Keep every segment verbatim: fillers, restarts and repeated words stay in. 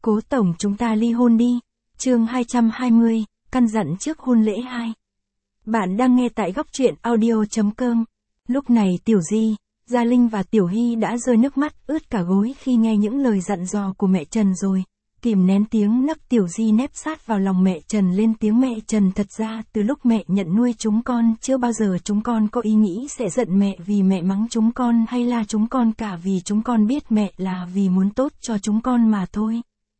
Cố tổng chúng ta ly hôn đi. Chương hai trăm hai mươi, căn dặn trước hôn lễ hai. Bạn đang nghe tại góc truyện audio chấm com. Lúc này Tiểu Di, Gia Linh và Tiểu Hy đã rơi nước mắt ướt cả gối khi nghe những lời dặn dò của mẹ Trần rồi. Kìm nén tiếng nấc, Tiểu Di nép sát vào lòng mẹ Trần lên tiếng: mẹ Trần, thật ra từ lúc mẹ nhận nuôi chúng con, chưa bao giờ chúng con có ý nghĩ sẽ giận mẹ vì mẹ mắng chúng con hay là chúng con cả, vì chúng con biết mẹ là vì muốn tốt cho chúng con mà thôi.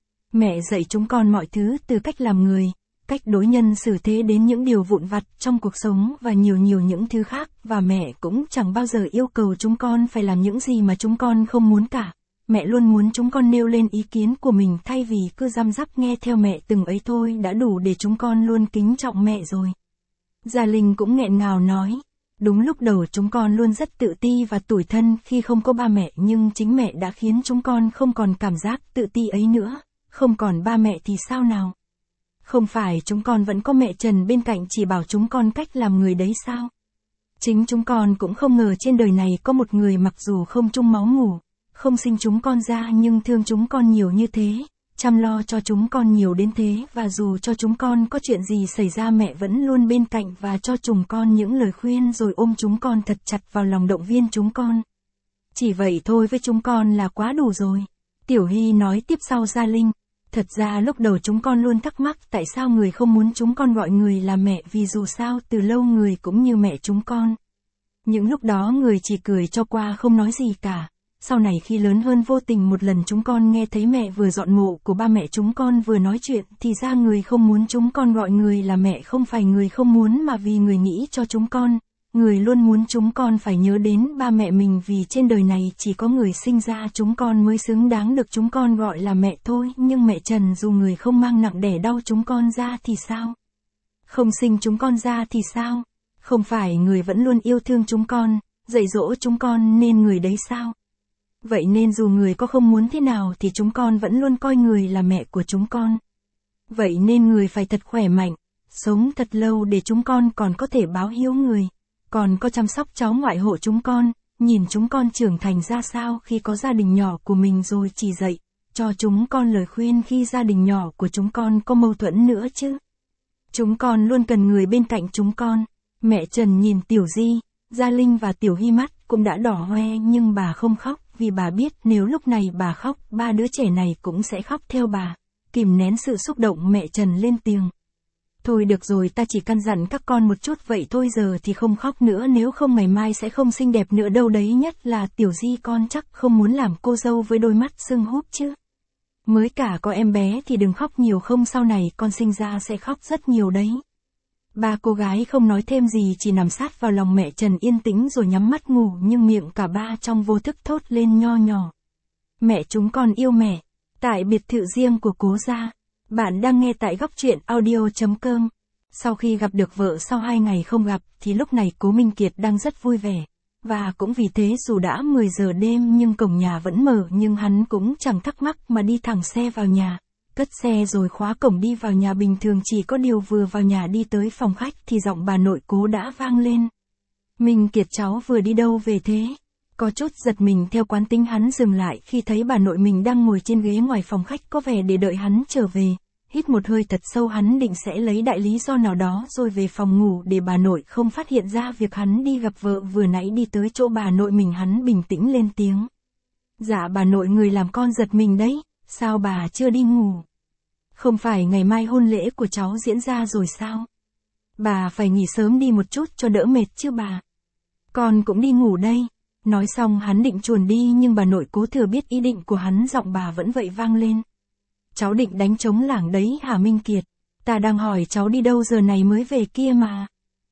Mẹ dạy chúng con mọi thứ, từ cách làm người, cách đối nhân xử thế đến những điều vụn vặt trong cuộc sống và nhiều nhiều những thứ khác, và mẹ cũng chẳng bao giờ yêu cầu chúng con phải làm những gì mà chúng con không muốn cả. Mẹ luôn muốn chúng con nêu lên ý kiến của mình thay vì cứ răm rắp nghe theo mẹ, từng ấy thôi đã đủ để chúng con luôn kính trọng mẹ rồi. Gia Linh cũng nghẹn ngào nói, đúng lúc đầu chúng con luôn rất tự ti và tủi thân khi không có ba mẹ, nhưng chính mẹ đã khiến chúng con không còn cảm giác tự ti ấy nữa. Không còn ba mẹ thì sao nào? Không phải chúng con vẫn có mẹ Trần bên cạnh chỉ bảo chúng con cách làm người đấy sao? Chính chúng con cũng không ngờ trên đời này có một người mặc dù không chung máu mủ, không sinh chúng con ra nhưng thương chúng con nhiều như thế, chăm lo cho chúng con nhiều đến thế, và dù cho chúng con có chuyện gì xảy ra mẹ vẫn luôn bên cạnh và cho chúng con những lời khuyên rồi ôm chúng con thật chặt vào lòng động viên chúng con. Chỉ vậy thôi với chúng con là quá đủ rồi. Tiểu Hy nói tiếp sau Gia Linh. Thật ra lúc đầu chúng con luôn thắc mắc tại sao người không muốn chúng con gọi người là mẹ, vì dù sao từ lâu người cũng như mẹ chúng con. Những lúc đó người chỉ cười cho qua không nói gì cả. Sau này khi lớn hơn, vô tình một lần chúng con nghe thấy mẹ vừa dọn mộ của ba mẹ chúng con vừa nói chuyện, thì ra người không muốn chúng con gọi người là mẹ không phải người không muốn mà vì người nghĩ cho chúng con. Người luôn muốn chúng con phải nhớ đến ba mẹ mình, vì trên đời này chỉ có người sinh ra chúng con mới xứng đáng được chúng con gọi là mẹ thôi. Nhưng mẹ Trần, dù người không mang nặng đẻ đau chúng con ra thì sao? Không sinh chúng con ra thì sao? Không phải người vẫn luôn yêu thương chúng con, dạy dỗ chúng con nên người đấy sao? Vậy nên dù người có không muốn thế nào thì chúng con vẫn luôn coi người là mẹ của chúng con. Vậy nên người phải thật khỏe mạnh, sống thật lâu để chúng con còn có thể báo hiếu người. Còn có chăm sóc cháu ngoại hộ chúng con, nhìn chúng con trưởng thành ra sao khi có gia đình nhỏ của mình, rồi chỉ dạy cho chúng con lời khuyên khi gia đình nhỏ của chúng con có mâu thuẫn nữa chứ. Chúng con luôn cần người bên cạnh chúng con. Mẹ Trần nhìn Tiểu Di, Gia Linh và Tiểu Hy mắt cũng đã đỏ hoe, nhưng bà không khóc, vì bà biết nếu lúc này bà khóc, ba đứa trẻ này cũng sẽ khóc theo bà. Kìm nén sự xúc động, mẹ Trần lên tiếng. Thôi được rồi, ta chỉ căn dặn các con một chút vậy thôi, giờ thì không khóc nữa, nếu không ngày mai sẽ không xinh đẹp nữa đâu đấy, nhất là Tiểu Di con chắc không muốn làm cô dâu với đôi mắt sưng húp chứ. Mới cả có em bé thì đừng khóc nhiều, không sau này con sinh ra sẽ khóc rất nhiều đấy. Ba cô gái không nói thêm gì, chỉ nằm sát vào lòng mẹ Trần yên tĩnh rồi nhắm mắt ngủ, nhưng miệng cả ba trong vô thức thốt lên nho nhỏ. Mẹ chúng con yêu mẹ. Tại biệt thự riêng của Cố gia. Bạn đang nghe tại góc truyện audio chấm com. Sau khi gặp được vợ sau hai ngày không gặp, thì lúc này Cố Minh Kiệt đang rất vui vẻ. Và cũng vì thế dù đã mười giờ đêm nhưng cổng nhà vẫn mở, nhưng hắn cũng chẳng thắc mắc mà đi thẳng xe vào nhà. Cất xe rồi khóa cổng đi vào nhà. Bình thường chỉ có điều vừa vào nhà đi tới phòng khách thì giọng bà nội Cố đã vang lên. Minh Kiệt, cháu vừa đi đâu về thế? Có chút giật mình, theo quán tính hắn dừng lại khi thấy bà nội mình đang ngồi trên ghế ngoài phòng khách, có vẻ để đợi hắn trở về. Hít một hơi thật sâu, hắn định sẽ lấy đại lý do nào đó rồi về phòng ngủ để bà nội không phát hiện ra việc hắn đi gặp vợ. Vừa nãy đi tới chỗ bà nội mình, hắn bình tĩnh lên tiếng. Dạ bà nội, người làm con giật mình đấy, sao bà chưa đi ngủ? Không phải ngày mai hôn lễ của cháu diễn ra rồi sao? Bà phải nghỉ sớm đi một chút cho đỡ mệt chứ bà. Con cũng đi ngủ đây. Nói xong hắn định chuồn đi, nhưng bà nội Cố thừa biết ý định của hắn, giọng bà vẫn vậy vang lên. Cháu định đánh trống lảng đấy hả Minh Kiệt? Ta đang hỏi cháu đi đâu giờ này mới về kia mà.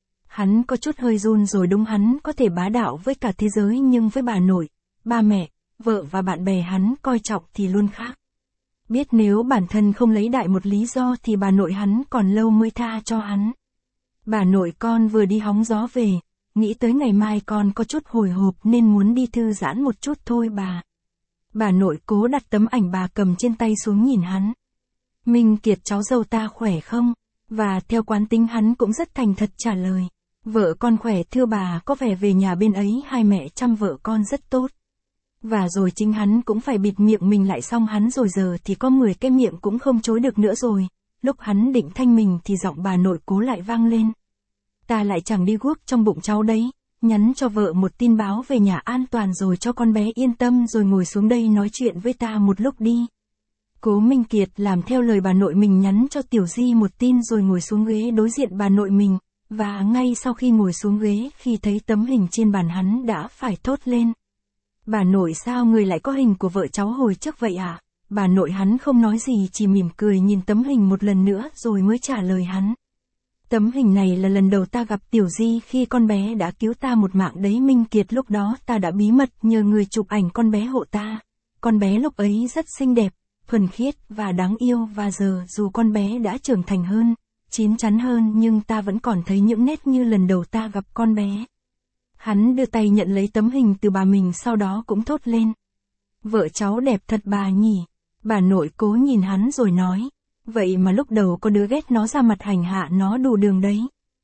Hắn có chút hơi run rồi. Đúng, hắn có thể bá đạo với cả thế giới, nhưng với bà nội, ba mẹ, vợ và bạn bè hắn coi trọng thì luôn khác. Biết nếu bản thân không lấy đại một lý do thì bà nội hắn còn lâu mới tha cho hắn. Bà nội, con vừa đi hóng gió về, nghĩ tới ngày mai con có chút hồi hộp nên muốn đi thư giãn một chút thôi bà. Bà nội Cố đặt tấm ảnh bà cầm trên tay xuống nhìn hắn. Minh Kiệt, cháu dâu ta khỏe không? Và theo quán tính hắn cũng rất thành thật trả lời. Vợ con khỏe thưa bà, có vẻ về nhà bên ấy hai mẹ chăm vợ con rất tốt. Và rồi chính hắn cũng phải bịt miệng mình lại, xong hắn rồi giờ thì có mười cái miệng cũng không chối được nữa rồi. Lúc hắn định thanh mình thì giọng bà nội Cố lại vang lên. Ta lại chẳng đi guốc trong bụng cháu đấy, nhắn cho vợ một tin báo về nhà an toàn rồi cho con bé yên tâm rồi ngồi xuống đây nói chuyện với ta một lúc đi. Cố Minh Kiệt làm theo lời bà nội mình nhắn cho Tiểu Di một tin rồi ngồi xuống ghế đối diện bà nội mình, và ngay sau khi ngồi xuống ghế khi thấy tấm hình trên bàn hắn đã phải thốt lên. Bà nội, sao người lại có hình của vợ cháu hồi trước vậy à? Bà nội hắn không nói gì, chỉ mỉm cười nhìn tấm hình một lần nữa rồi mới trả lời hắn. Tấm hình này là lần đầu ta gặp Tiểu Di khi con bé đã cứu ta một mạng đấy Minh Kiệt, lúc đó ta đã bí mật nhờ người chụp ảnh con bé hộ ta. Con bé lúc ấy rất xinh đẹp, thuần khiết và đáng yêu, và giờ dù con bé đã trưởng thành hơn, chín chắn hơn, nhưng ta vẫn còn thấy những nét như lần đầu ta gặp con bé. Hắn đưa tay nhận lấy tấm hình từ bà mình, sau đó cũng thốt lên. Vợ cháu đẹp thật bà nhỉ. Bà nội Cố nhìn hắn rồi nói. Vậy mà lúc đầu có đứa ghét nó ra mặt hành hạ nó đủ đường đấy.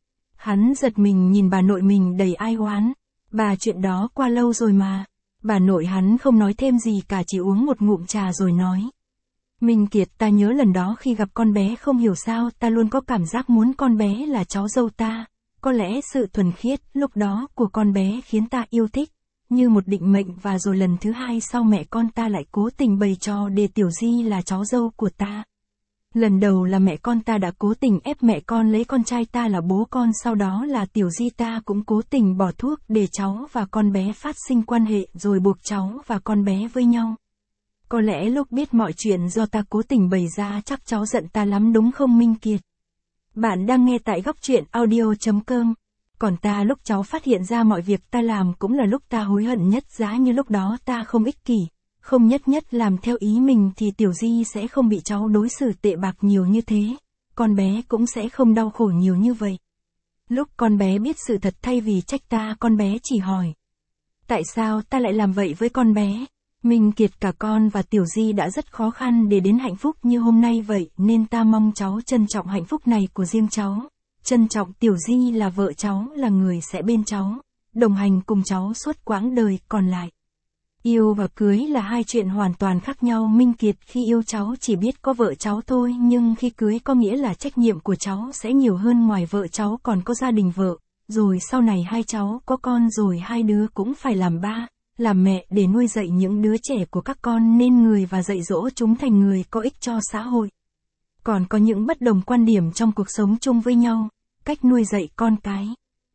Hắn giật mình nhìn bà nội mình đầy ai oán. Bà, chuyện đó qua lâu rồi mà. Bà nội hắn không nói thêm gì cả, chỉ uống một ngụm trà rồi nói. Minh Kiệt, ta nhớ lần đó khi gặp con bé không hiểu sao ta luôn có cảm giác muốn con bé là cháu dâu ta. Có lẽ sự thuần khiết lúc đó của con bé khiến ta yêu thích, như một định mệnh, và rồi lần thứ hai sau mẹ con ta lại cố tình bày trò để Tiểu Di là cháu dâu của ta. Lần đầu là mẹ con ta đã cố tình ép mẹ con lấy con trai ta là bố con, sau đó là Tiểu Di ta cũng cố tình bỏ thuốc để cháu và con bé phát sinh quan hệ rồi buộc cháu và con bé với nhau. Có lẽ lúc biết mọi chuyện do ta cố tình bày ra chắc cháu giận ta lắm đúng không Minh Kiệt? Bạn đang nghe tại góc truyện audio chấm com. Còn ta, lúc cháu phát hiện ra mọi việc ta làm cũng là lúc ta hối hận nhất, giá như lúc đó ta không ích kỷ, không nhất nhất làm theo ý mình thì Tiểu Di sẽ không bị cháu đối xử tệ bạc nhiều như thế, con bé cũng sẽ không đau khổ nhiều như vậy. Lúc con bé biết sự thật, thay vì trách ta, con bé chỉ hỏi. Tại sao ta lại làm vậy với con bé? Minh Kiệt, cả con và Tiểu Di đã rất khó khăn để đến hạnh phúc như hôm nay vậy, nên ta mong cháu trân trọng hạnh phúc này của riêng cháu. Trân trọng Tiểu Di là vợ cháu, là người sẽ bên cháu, đồng hành cùng cháu suốt quãng đời còn lại. Yêu và cưới là hai chuyện hoàn toàn khác nhau Minh Kiệt, khi yêu cháu chỉ biết có vợ cháu thôi, nhưng khi cưới có nghĩa là trách nhiệm của cháu sẽ nhiều hơn, ngoài vợ cháu còn có gia đình vợ, rồi sau này hai cháu có con rồi hai đứa cũng phải làm ba, làm mẹ để nuôi dạy những đứa trẻ của các con nên người và dạy dỗ chúng thành người có ích cho xã hội. Còn có những bất đồng quan điểm trong cuộc sống chung với nhau, cách nuôi dạy con cái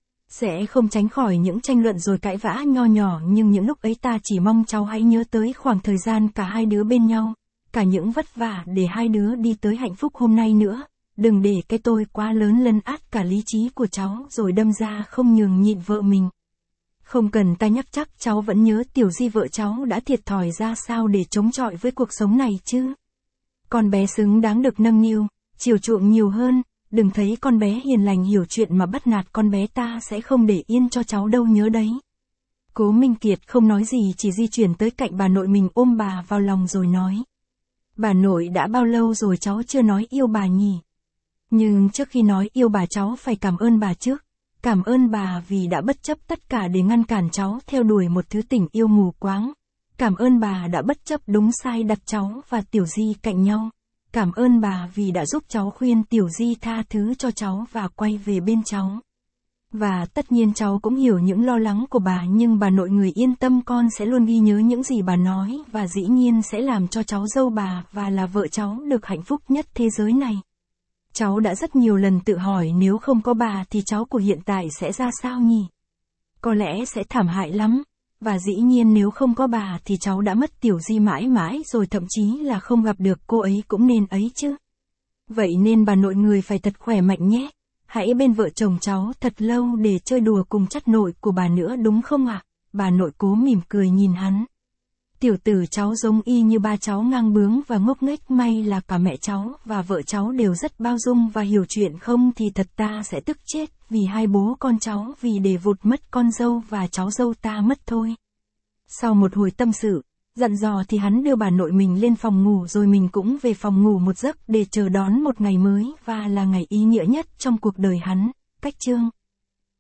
sẽ không tránh khỏi những tranh luận rồi cãi vã nho nhỏ, nhưng những lúc ấy ta chỉ mong cháu hãy nhớ tới khoảng thời gian cả hai đứa bên nhau, cả những vất vả để hai đứa đi tới hạnh phúc hôm nay nữa. Đừng để cái tôi quá lớn lấn át cả lý trí của cháu rồi đâm ra không nhường nhịn vợ mình. Không cần ta nhắc, chắc cháu vẫn nhớ Tiểu Di vợ cháu đã thiệt thòi ra sao để chống chọi với cuộc sống này chứ. Con bé xứng đáng được nâng niu, chiều chuộng nhiều hơn. Đừng thấy con bé hiền lành hiểu chuyện mà bắt nạt con bé, ta sẽ không để yên cho cháu đâu, nhớ đấy. Cố Minh Kiệt không nói gì, chỉ di chuyển tới cạnh bà nội mình, ôm bà vào lòng rồi nói. Bà nội, đã bao lâu rồi cháu chưa nói yêu bà nhỉ? Nhưng trước khi nói yêu bà, cháu phải cảm ơn bà trước. Cảm ơn bà vì đã bất chấp tất cả để ngăn cản cháu theo đuổi một thứ tình yêu mù quáng. Cảm ơn bà đã bất chấp đúng sai đặt cháu và Tiểu Di cạnh nhau. Cảm ơn bà vì đã giúp cháu khuyên Tiểu Di tha thứ cho cháu và quay về bên cháu. Và tất nhiên cháu cũng hiểu những lo lắng của bà, nhưng bà nội người yên tâm, con sẽ luôn ghi nhớ những gì bà nói và dĩ nhiên sẽ làm cho cháu dâu bà và là vợ cháu được hạnh phúc nhất thế giới này. Cháu đã rất nhiều lần tự hỏi nếu không có bà thì cháu của hiện tại sẽ ra sao nhỉ? Có lẽ sẽ thảm hại lắm. Và dĩ nhiên nếu không có bà thì cháu đã mất Tiểu Di mãi mãi rồi, thậm chí là không gặp được cô ấy cũng nên ấy chứ. Vậy nên bà nội người phải thật khỏe mạnh nhé. Hãy bên vợ chồng cháu thật lâu để chơi đùa cùng chắt nội của bà nữa đúng không ạ? À? Bà nội Cố mỉm cười nhìn hắn. Tiểu tử cháu giống y như ba cháu, ngang bướng và ngốc nghếch, may là cả mẹ cháu và vợ cháu đều rất bao dung và hiểu chuyện, không thì thật ta sẽ tức chết vì hai bố con cháu vì để vụt mất con dâu và cháu dâu ta mất thôi. Sau một hồi tâm sự, dặn dò thì hắn đưa bà nội mình lên phòng ngủ rồi mình cũng về phòng ngủ một giấc để chờ đón một ngày mới và là ngày ý nghĩa nhất trong cuộc đời hắn. Cách chương